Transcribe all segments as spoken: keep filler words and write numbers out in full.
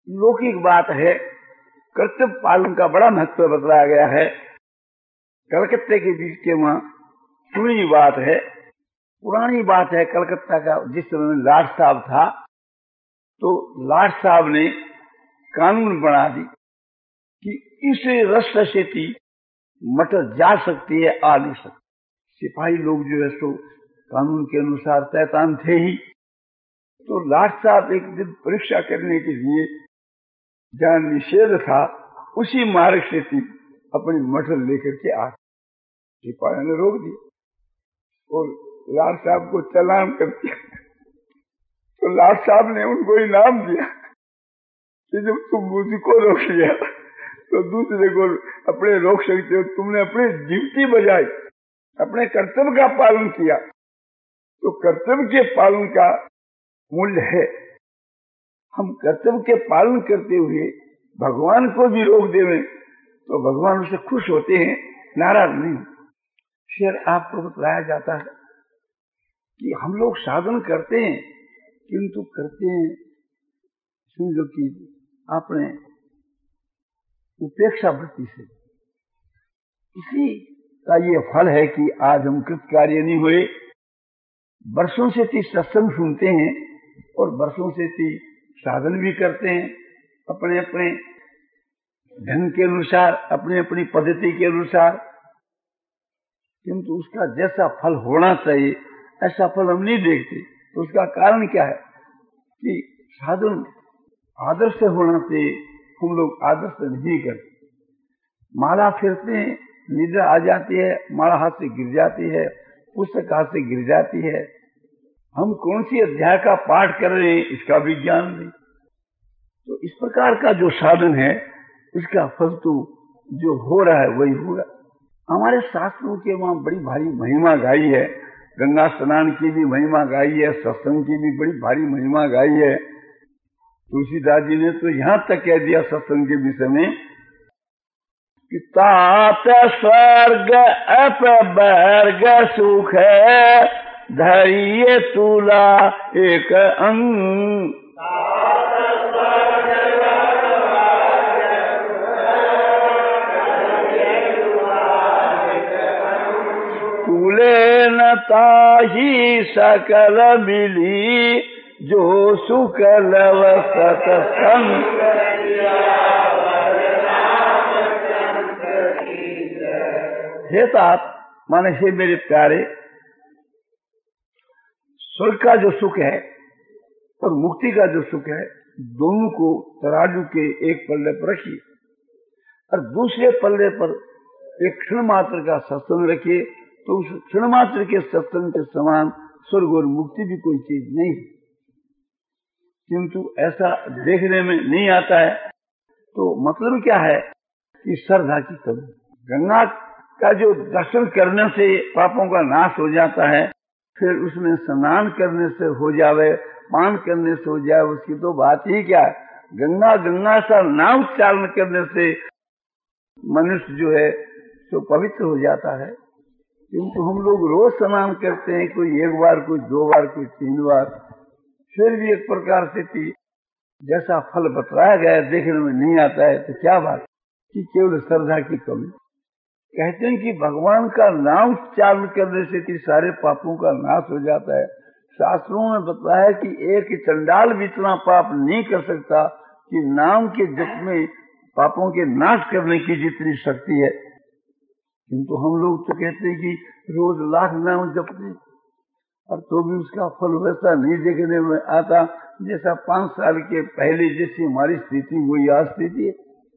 लौकिक बात है, कर्तव्य पालन का बड़ा महत्व बतलाया गया है। कलकत्ते के बीच के वहां सुनी बात है, पुरानी बात है। कलकत्ता का जिस समय लाट साहब था, तो लाट साहब ने कानून बना दी कि इस रास्ते से थी मटर जा सकती है, आ नहीं सकती। सिपाही लोग जो है सो कानून के अनुसार तैतान थे ही। तो लाट साहब एक दिन परीक्षा करने के लिए जहाँ निषेध था उसी मार्ग से थी अपनी मटर लेकर के आ, सिपाही ने रोक दिया और लाट साहब को चालान कर दिया। तो लाट साहब ने उनको इनाम दिया कि जब तुम मुझको रोक लिया तो दूसरे को अपने रोक सकते हो। तुमने अपनी ड्यूटी बजाई, अपने कर्तव्य का पालन किया, तो कर्तव्य के पालन का मूल्य है। हम कर्तव्य के पालन करते हुए भगवान को भी रोक देवें तो भगवान उससे खुश होते हैं, नाराज नहीं। फिर आपको बताया जाता है कि हम लोग साधन करते हैं, किंतु करते हैं समझो कि आपने उपेक्षा वृत्ति से। इसी का ये फल है कि आज हम कृत कार्य नहीं हुए। वर्षों से ती सत्संग सुनते हैं और वर्षों से ती साधन भी करते हैं अपने अपने ढंग के अनुसार, अपनी अपनी पद्धति के अनुसार, किंतु उसका जैसा फल होना चाहिए ऐसा फल हम नहीं देखते। तो उसका कारण क्या है कि साधन आदर्श से होना चाहिए, हम लोग आदर्श से नहीं करते। माला फिरते हैं, निद्रा आ जाती है, माला हाथ से गिर जाती है, पुस्तक हाथ से गिर जाती है। हम कौन सी अध्याय का पाठ कर रहे हैं इसका भी ज्ञान नहीं। तो इस प्रकार का जो साधन है उसका फल तो जो हो रहा है वही होगा। हमारे शास्त्रों के वहां बड़ी भारी महिमा गाई है, गंगा स्नान की भी महिमा गाई है, सत्संग की भी बड़ी भारी महिमा गाई है। तुलसीदास जी ने तो यहां तक कह दिया सत्संग के विषय में कि तात स्वर्ग अपवर्ग सुख है, धैर्य तुला एक अंग। तुले न ताही सकल मिली, जो सुख लव सत्संग। हे तात माने हे मेरे प्यारे, स्वर्ग का जो सुख है और मुक्ति का जो सुख है, दोनों को तराजू के एक पल्ले पर रखिए और दूसरे पल्ले पर एक क्षण मात्र का सत्संग रखिए। तो उस क्षण मात्र के सत्संग के समान स्वर्ग और मुक्ति भी कोई चीज नहीं है, किंतु ऐसा देखने में नहीं आता है। तो मतलब क्या है कि श्रद्धा की कमी। गंगा का जो दर्शन करने से पापों का नाश हो जाता है, फिर उसमें स्नान करने से हो जावे, पान करने से हो जाए, उसकी तो बात ही क्या है। गंगा गंगा सा नाम उच्चारण करने से मनुष्य जो है तो पवित्र हो जाता है। किंतु हम लोग रोज स्नान करते हैं, कोई एक बार, कोई दो बार, कोई तीन बार, फिर भी एक प्रकार से थी जैसा फल बतलाया गया देखने में नहीं आता है। तो क्या बात कि केवल श्रद्धा की कमी। कहते हैं कि भगवान का नाम उच्चारण करने से कि सारे पापों का नाश हो जाता है। शास्त्रों में बताया कि एक चंडाल भी इतना पाप नहीं कर सकता कि नाम के जप में पापों के नाश करने की जितनी शक्ति है। किंतु हम लोग तो कहते हैं कि रोज लाख नाम जपते, और तो भी उसका फल वैसा नहीं देखने में आता जैसा पांच साल के पहले जैसी हमारी स्थिति वही आज स्थिति है।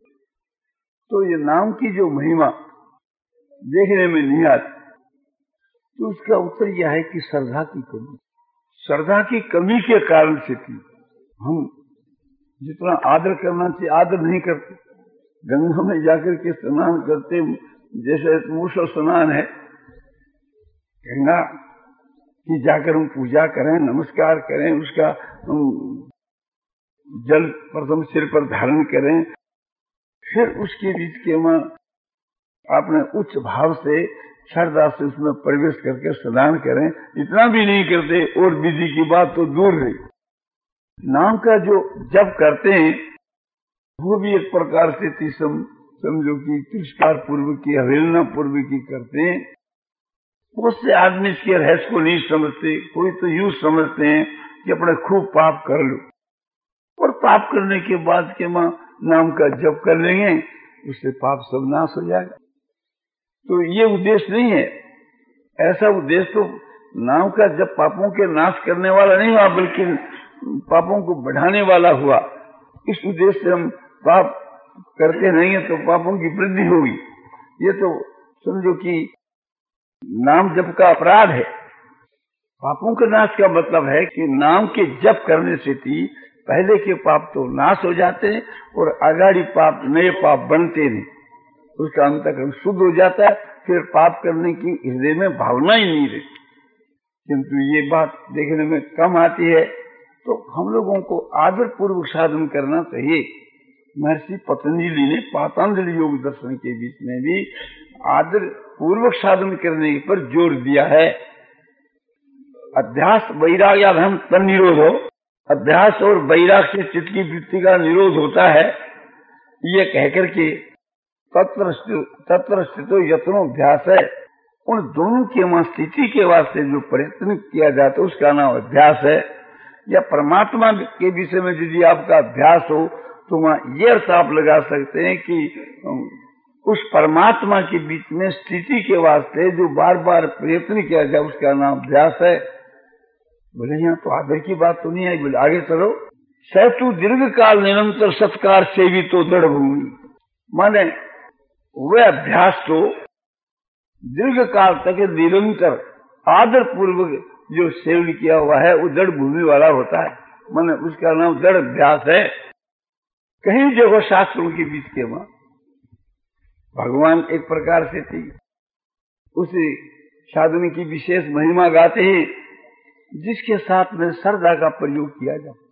तो ये नाम की जो महिमा देखने में नहीं आती, तो उसका उत्तर यह है कि श्रद्धा की कमी। श्रद्धा की कमी के कारण से थी हम जितना आदर करना चाहिए आदर नहीं करते। गंगा में जाकर के स्नान करते, जैसे मुसल स्नान है, गंगा की जाकर हम पूजा करें, नमस्कार करें, उसका हम जल प्रथम सिर पर धारण करें, फिर उसके बीच के में अपने उच्च भाव से श्रद्धा से उसमें प्रवेश करके स्नान करें। इतना भी नहीं करते और विधि की बात तो दूर रही। नाम का जो जप करते हैं वो भी एक प्रकार से तीसम समझो कि तिरस्कार पूर्व की, अवहेलना पूर्व की करते हैं। बहुत से आदमी इसके रहस्य को नहीं समझते। कोई तो यूं समझते हैं कि अपने खूब पाप कर लो, और पाप करने के बाद के मां नाम का जप कर लेंगे, उससे पाप सब नाश हो जाएगा। तो ये उद्देश्य नहीं है। ऐसा उद्देश्य तो नाम का जप पापों के नाश करने वाला नहीं हुआ, बल्कि पापों को बढ़ाने वाला हुआ। इस उद्देश्य से हम पाप करते नहीं है तो पापों की वृद्धि होगी। ये तो समझो कि नाम जप का अपराध है। पापों के नाश का मतलब है कि नाम के जप करने से थी पहले के पाप तो नाश हो जाते हैं और आगाड़ी पाप, नए पाप बनते नहीं। उसका अंतःकरण शुद्ध हो जाता है, फिर पाप करने की हृदय में भावना ही नहीं रहती। किंतु ये बात देखने में कम आती है। तो हम लोगों को आदर पूर्वक साधन करना चाहिए। महर्षि पतंजलि ने पातंजलि योग दर्शन के बीच में भी आदर पूर्वक साधन करने पर जोर दिया है। अध्यास वैराग्याधम तन निरोध हो, अध्यास और वैराग से चित्त की वृत्ति का निरोध होता है। ये कहकर के तत्र तत्र स्थितो यत्नोभ्यास है, उन दोनों के वहां स्थिति के वास्ते जो प्रयत्न किया जाता है उसका नाम अभ्यास है। या परमात्मा के विषय में यदि आपका अभ्यास हो तो वहां ये अर्थ आप लगा सकते हैं कि उस परमात्मा के बीच में स्थिति के वास्ते जो बार बार प्रयत्न किया जाए उसका नाम अभ्यास है। बोले यहाँ तो आदर की बात तो नहीं आई। बोले आगे चलो। सैतु दीर्घ काल निरंतर सत्कार सेवी तो दृढ़ भूमि, माने वह अभ्यास तो दीर्घ काल तक निरंतर आदर पूर्वक जो सेवन किया हुआ है वो दृढ़ भूमि वाला होता है। माने उसका नाम दृढ़ अभ्यास है। कहीं देखो शास्त्रों के बीच के वहां भगवान एक प्रकार से थी, उसे साधन की विशेष महिमा गाते हैं जिसके साथ में श्रद्धा का प्रयोग किया जाए।